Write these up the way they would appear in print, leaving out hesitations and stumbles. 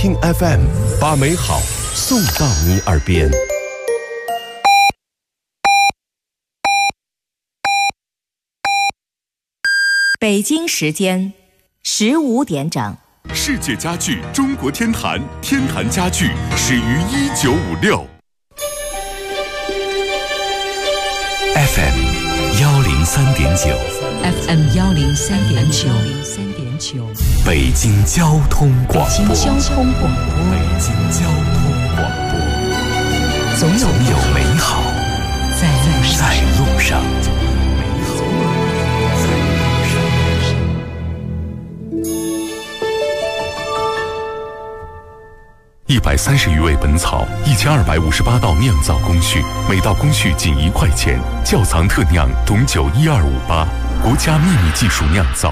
听 FM， 把美好送到你耳边。 北京时间15点整。 世界家具中国天坛，天坛家具始于1956。 FM 103.9 FM 103.9， 北京交通广播。 北京交通广播，总有美好在路上。 130余味本草，1258道酿造工序，每道工序仅1块钱。窖藏特酿董酒12588，国家秘密技术酿造。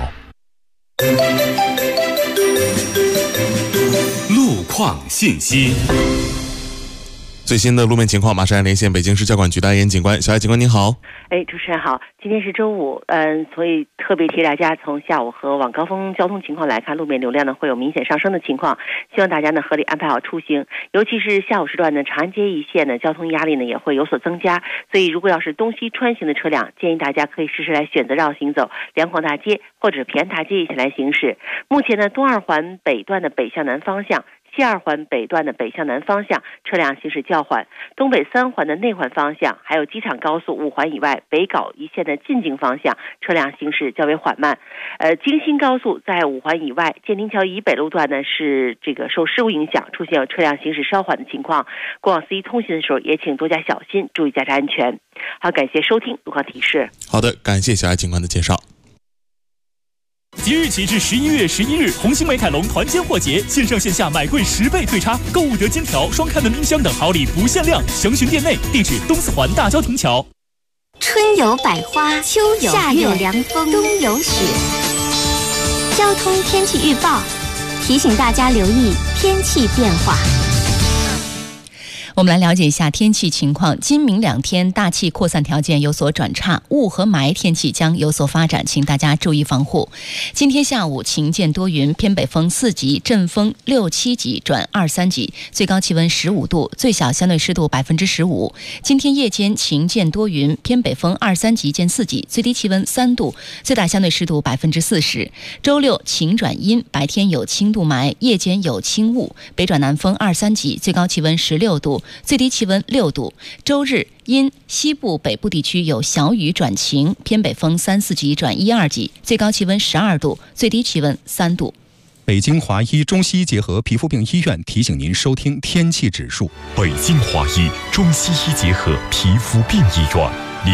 路况信息。 最新的路面情况，马上来连线北京市交管局的严警官。小艾警官您好。 主持人好，今天是周五，所以特别提大家从下午和晚高峰交通情况来看，路面流量呢会有明显上升的情况，希望大家呢合理安排好出行，尤其是下午时段呢，长安街一线呢交通压力呢也会有所增加，所以如果要是东西穿行的车辆，建议大家可以试试来选择绕行走两广大街或者平安大街一起来行驶。目前呢，东二环北段的北向南方向，西二环北段的北向南方向车辆行驶较缓，东北三环的内环方向，还有机场高速5环以外北碘一线的进京方向车辆行驶较为缓慢。京新高速在5环以外建宁桥以北路段呢是受事故影响，出现有车辆行驶稍缓的情况，过往司机通行的时候也请多加小心，注意驾车安全。好，感谢收听路况提示。 好的，感谢小艾警官的介绍。 即日起至11月11日，红星美凯龙团坚货节，线上线下买贵10倍退差，购物得金条、双开门冰箱等好礼不限量，详询店内。地址东四环大郊亭桥。 春有百花，秋有夏有凉风，冬有雪。交通天气预报提醒大家留意天气变化。 我们来了解一下天气情况。今明2天大气扩散条件有所转差，雾和霾天气将有所发展，请大家注意防护。今天下午晴间多云，偏北风4级，阵风6、7级转2、3级，最高气温15度，最小相对湿度15%。今天夜间晴间多云，偏北风2、3级见4级，最低气温3度，最大相对湿度40%。周六晴转阴，白天有轻度霾，夜间有轻雾，北转南风2、3级，最高气温16度。最低气温6度。周日因西部北部地区有小雨转晴，偏北风3、4级转1、2级，最高气温12度，最低气温3度。 北京华医中西医结合皮肤病医院提醒您收听天气指数。 北京华医中西医结合皮肤病医院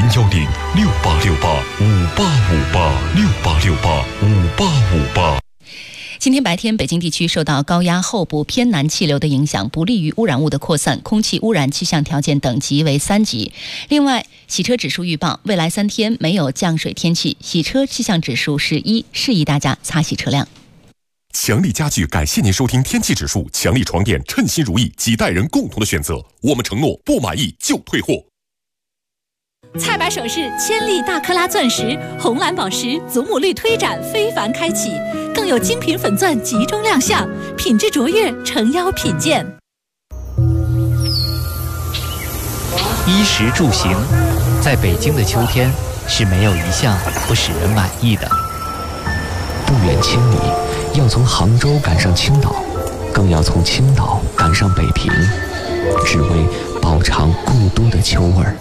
，010-6868-5858，6868-5858。 今天白天，北京地区受到高压后部偏南气流的影响，不利于污染物的扩散，空气污染气象条件等级为3级。另外，洗车指数预报，未来3天没有降水天气，洗车气象指数是1，适宜大家擦洗车辆。 强力家具感谢您收听天气指数，强力床垫称心如意，几代人共同的选择，我们承诺不满意就退货。 菜百首饰千粒大克拉钻石、红蓝宝石、祖母绿推展非凡开启，更有精品粉钻集中亮相，品质卓越，诚邀品鉴。 衣食住行，在北京的秋天是没有一项不使人满意的。 不远千里，要从杭州赶上青岛，更要从青岛赶上北平，只为饱尝故都的秋味儿。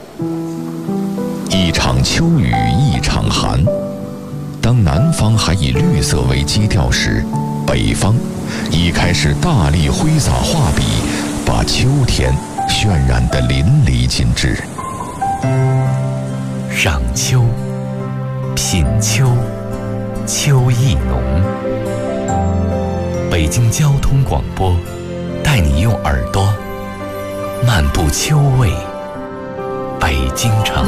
一场秋雨一场寒，当南方还以绿色为基调时，北方已开始大力挥洒画笔，把秋天渲染得淋漓尽致。 赏秋，品秋，秋意浓。北京交通广播带你用耳朵漫步秋味北京城。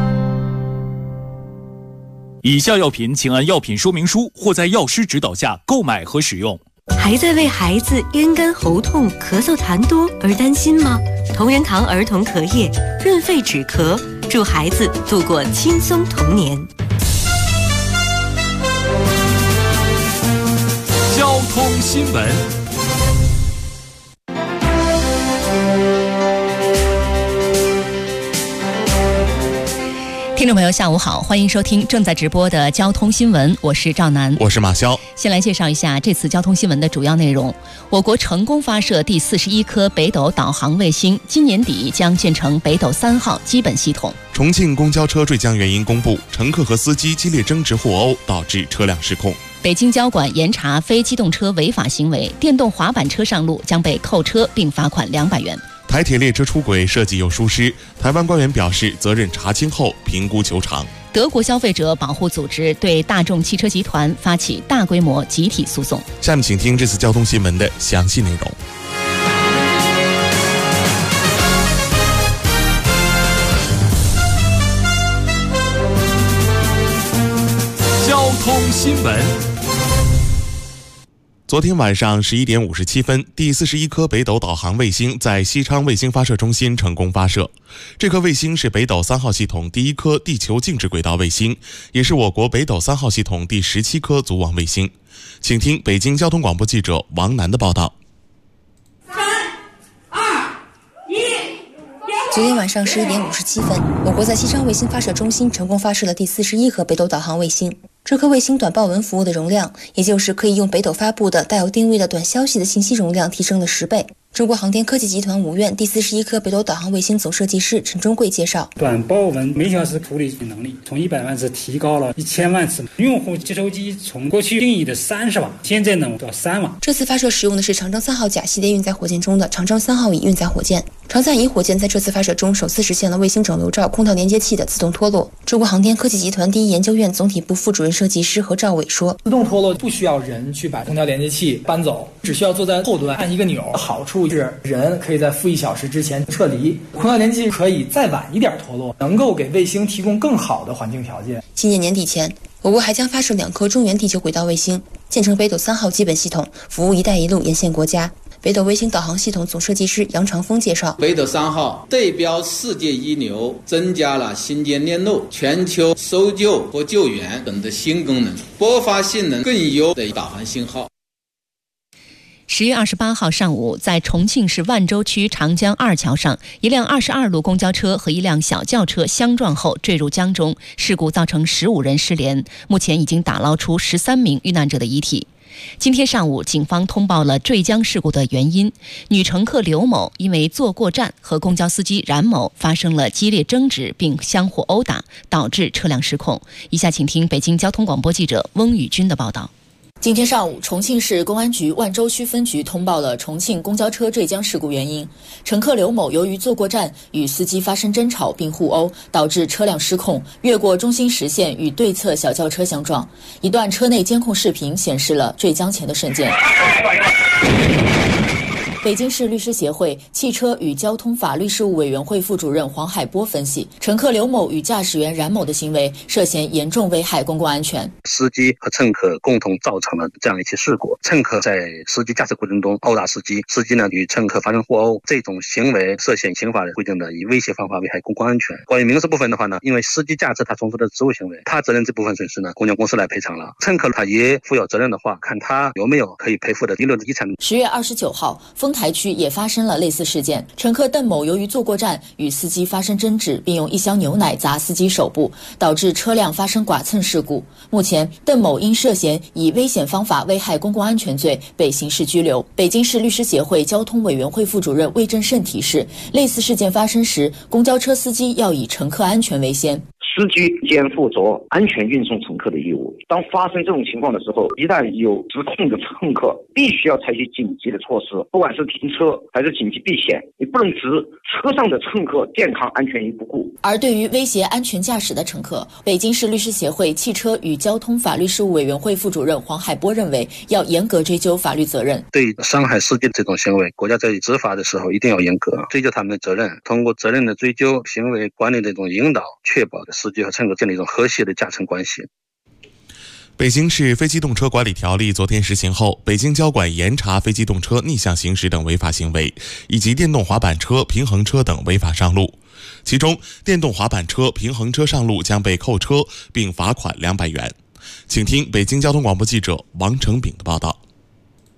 以下药品请按药品说明书或在药师指导下购买和使用。 还在为孩子咽干喉痛、咳嗽痰多而担心吗？同仁堂儿童咳液润肺止咳，助孩子度过轻松童年。 交通新闻。 众朋友下午好，欢迎收听正在直播的交通新闻，我是赵楠， 我是马潇。 先来介绍一下这次交通新闻的主要内容。我国成功发射第41颗北斗导航卫星，今年底将建成北斗3号基本系统。 重庆公交车坠江原因公布，乘客和司机激烈争执互殴，导致车辆失控。 北京交管严查非机动车违法行为，电动滑板车上路将被扣车并罚款200元。 台铁列车出轨设计有疏失，台湾官员表示责任查清后评估求偿。 德国消费者保护组织对大众汽车集团发起大规模集体诉讼。 下面请听这次交通新闻的详细内容。 交通新闻。 昨天晚上11点57分，第41颗北斗导航卫星在西昌卫星发射中心成功发射。这颗卫星是北斗3号系统第一颗地球静止轨道卫星，也是我国北斗3号系统第17颗组网卫星。请听北京交通广播记者王楠的报道。 昨天晚上11点57分，我国在西昌卫星发射中心成功发射了第41颗北斗导航卫星。这颗卫星短报文服务的容量，也就是可以用北斗发布的带有定位的短消息的信息容量提升了10倍。中国航天科技集团5院第41颗北斗导航卫星总设计师陈忠贵介绍， 短报文每小时处理能力从100万次提高了1000万次，用户接收机从过去定义的30瓦，现在呢到3瓦。 这次发射使用的是长征3号甲系列运载火箭中的长征3号乙运载火箭。长三乙火箭在这次发射中首次实现了卫星整流罩空调连接器的自动脱落。中国航天科技集团第一研究院总体部副主任设计师何兆伟说， 自动脱落不需要人去把空调连接器搬走，只需要坐在后端按一个钮，好处是人可以在负1小时之前撤离，空调连接器可以再晚一点脱落，能够给卫星提供更好的环境条件。 今年年底前，我国还将发射2颗中原地球轨道卫星，建成北斗3号基本系统，服务“一带一路”沿线国家。北斗卫星导航系统总设计师杨长峰介绍， 北斗3号对标世界一流，增加了星间链路、全球搜救和救援等的新功能，播发性能更优的导航信号。 10月28号上午，在重庆市万州区长江2桥上，一辆22路公交车和一辆小轿车相撞后坠入江中，事故造成15人失联，目前已经打捞出13名遇难者的遗体。今天上午，警方通报了坠江事故的原因。女乘客刘某因为坐过站和公交司机冉某发生了激烈争执，并相互殴打，导致车辆失控。以下请听北京交通广播记者翁宇军的报道。 今天上午，重庆市公安局万州区分局通报了重庆公交车坠江事故原因。乘客刘某由于坐过站与司机发生争吵并互殴，导致车辆失控，越过中心实线与对侧小轿车相撞。一段车内监控视频显示了坠江前的瞬间。北京市律师协会汽车与交通法律事务委员会副主任黄海波分析，乘客刘某与驾驶员冉某的行为涉嫌严重危害公共安全。 司机和乘客共同造成了这样一起事故，乘客在司机驾驶过程中殴打司机，司机呢与乘客发生互殴，这种行为涉嫌刑法规定的以威胁方法危害公共安全。关于民事部分的话呢，因为司机驾驶他从事的职务行为，他责任这部分损失呢，公交公司来赔偿了。乘客他也负有责任的话，看他有没有可以赔付的遗留的遗产。 10月29号，丰台区也发生了类似事件，乘客邓某由于坐过站与司机发生争执，并用1箱牛奶砸司机手部，导致车辆发生剐蹭事故。目前，邓某因涉嫌以危险方法危害公共安全罪被刑事拘留。北京市律师协会交通委员会副主任魏振胜提示，类似事件发生时，公交车司机要以乘客安全为先。 司机肩负着安全运送乘客的义务，当发生这种情况的时候，一旦有失控的乘客，必须要采取紧急的措施，不管是停车还是紧急避险，你不能置车上的乘客健康安全于不顾。 而对于威胁安全驾驶的乘客，北京市律师协会汽车与交通法律事务委员会副主任黄海波认为，要严格追究法律责任。 对伤害司机的这种行为，国家在执法的时候一定要严格追究他们的责任，通过责任的追究、行为管理的这种引导，确保司机和乘客建立一种和谐的驾乘关系。 北京市非机动车管理条例昨天实行后，北京交管严查非机动车逆向行驶等违法行为，以及电动滑板车、平衡车等违法上路。其中，电动滑板车、平衡车上路将被扣车并罚款200元。请听北京交通广播记者王成炳的报道。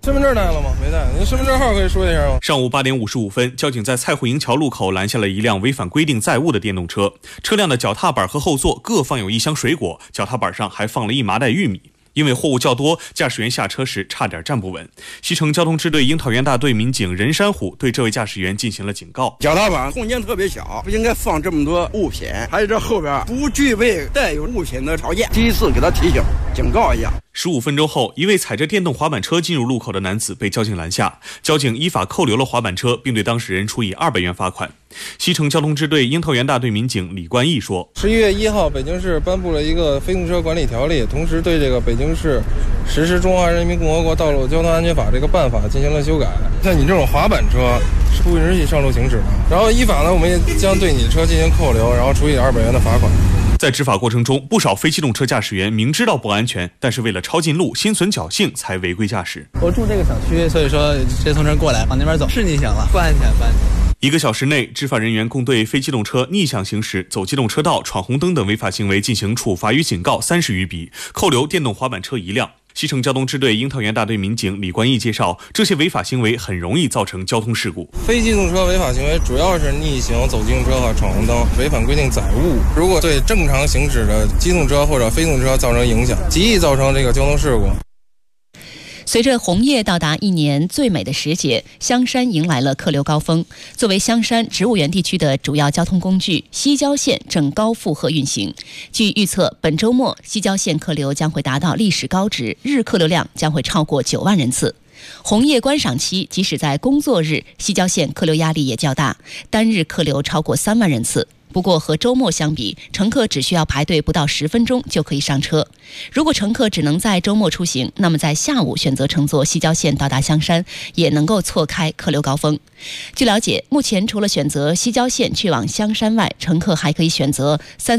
身份证带了吗？没带。您身份证号可以说一下吗？ 上午8点55分，交警在蔡户营桥路口拦下了一辆违反规定载物的电动车，车辆的脚踏板和后座各放有1箱水果，脚踏板上还放了1麻袋玉米。因为货物较多，驾驶员下车时差点站不稳。西城交通支队樱桃园大队民警任山虎对这位驾驶员进行了警告： 脚踏板空间特别小，不应该放这么多物品，还有这后边不具备带有物品的条件。第一次给他提醒警告一下。 15分钟后，一位踩着电动滑板车进入路口的男子被交警拦下，交警依法扣留了滑板车，并对当事人处以200元罚款。西城交通支队樱桃园大队民警李冠义说 ：11月1号，北京市颁布了一个非动车管理条例，同时对这个北京市实施《中华人民共和国道路交通安全法》这个办法进行了修改。像你这种滑板车是不允许上路行驶的。然后依法呢，我们也将对你的车进行扣留，然后处以200元的罚款。 在执法过程中，不少非机动车驾驶员明知道不安全，但是为了抄近路，心存侥幸才违规驾驶。 我住这个小区，所以说直接从这儿过来，往那边走是逆向了，不安全，不安全。 1个小时内，执法人员共对非机动车逆向行驶、走机动车道、闯红灯等违法行为进行处罚与警告30余笔，扣留电动滑板车1辆。西城交通支队樱桃园大队民警李冠义介绍，这些违法行为很容易造成交通事故。 非机动车违法行为主要是逆行、走机动车和闯红灯，违反规定载物。如果对正常行驶的机动车或者非机动车造成影响，极易造成这个交通事故。 随着红叶到达1年最美的时节，香山迎来了客流高峰。作为香山植物园地区的主要交通工具，西郊线正高负荷运行。据预测，本周末西郊线客流将会达到历史高值，日客流量将会超过9万人次。红叶观赏期，即使在工作日，西郊线客流压力也较大，单日客流超过3万人次。 不过和周末相比，乘客只需要排队不到10分钟就可以上车。如果乘客只能在周末出行，那么在下午选择乘坐西郊线到达香山，也能够错开客流高峰。据了解，目前除了选择西郊线去往香山外，乘客还可以选择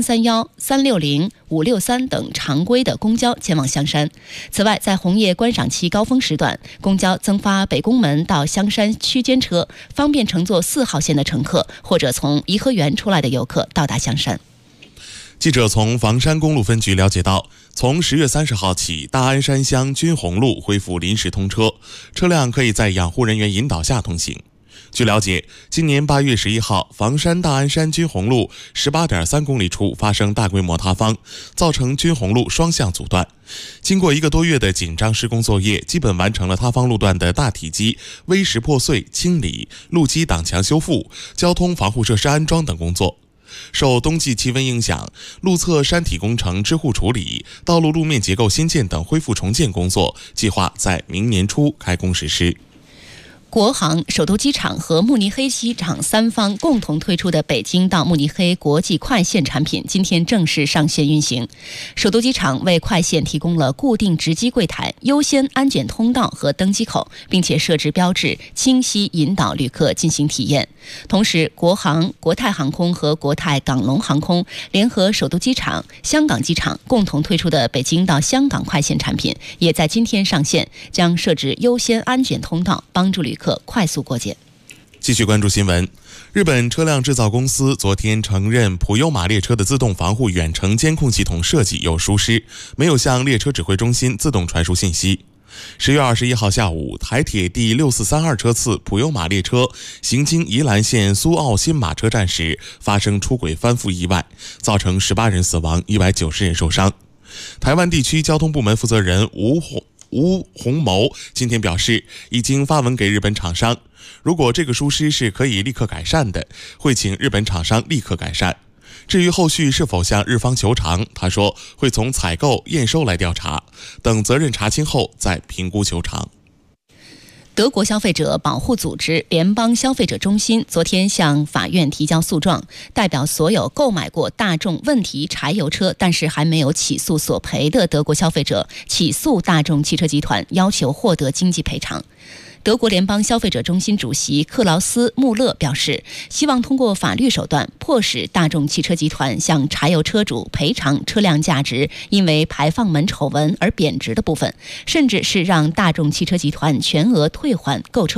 331、360、563等常规的公交前往香山。此外，在红叶观赏期高峰时段，公交增发北宫门到香山区间车，方便乘坐4号线的乘客或者从颐和园出来的游客到达香山。 记者从房山公路分局了解到，从10月30号起，大安山乡军红路恢复临时通车，车辆可以在养护人员引导下通行。据了解，今年8月11号，房山大安山军红路18.3公里处发生大规模塌方，造成军红路双向阻断。经过1个多月的紧张施工作业，基本完成了塌方路段的大体积微石破碎清理、路基挡墙修复、交通防护设施安装等工作。 受冬季气温影响，路侧山体工程支护处理、道路路面结构新建等恢复重建工作，计划在明年初开工实施。 国航、首都机场和慕尼黑机场3方共同推出的北京到慕尼黑国际快线产品，今天正式上线运行。首都机场为快线提供了固定值机柜台、优先安检通道和登机口，并且设置标志，清晰引导旅客进行体验。同时，国航、国泰航空和国泰港龙航空联合首都机场、香港机场共同推出的北京到香港快线产品，也在今天上线，将设置优先安检通道，帮助旅客 快速过检。 继续关注新闻，日本车辆制造公司昨天承认普悠玛列车的自动防护远程监控系统设计有疏失，没有向列车指挥中心自动传输信息。10月21号下午，台铁第6432车次普悠玛列车行经宜兰县苏澳新马车站时，发生出轨翻覆意外，造成18人死亡，190人受伤。台湾地区交通部门负责人吴鸿谋今天表示，已经发文给日本厂商，如果这个疏失是可以立刻改善的，会请日本厂商立刻改善。至于后续是否向日方求偿，他说会从采购、验收来调查，等责任查清后再评估求偿。 德国消费者保护组织联邦消费者中心昨天向法院提交诉状，代表所有购买过大众问题柴油车但是还没有起诉索赔的德国消费者，起诉大众汽车集团，要求获得经济赔偿。 德国联邦消费者中心主席克劳斯·穆勒表示，希望通过法律手段迫使大众汽车集团向柴油车主赔偿车辆价值因为排放门丑闻而贬值的部分，甚至是让大众汽车集团全额退还购车款。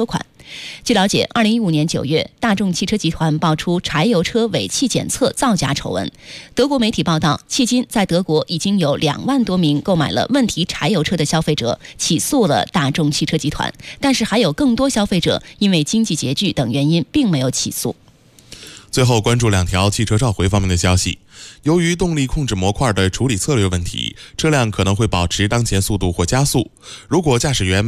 据了解，2015年9月，大众汽车集团爆出柴油车尾气检测造假丑闻。德国媒体报道，迄今在德国已经有2万多名购买了问题柴油车的消费者起诉了大众汽车集团，但是还有更多消费者因为经济拮据等原因并没有起诉。 最后关注2条汽车召回方面的消息。由于动力控制模块的处理策略问题，车辆可能会保持当前速度或加速。如果驾驶员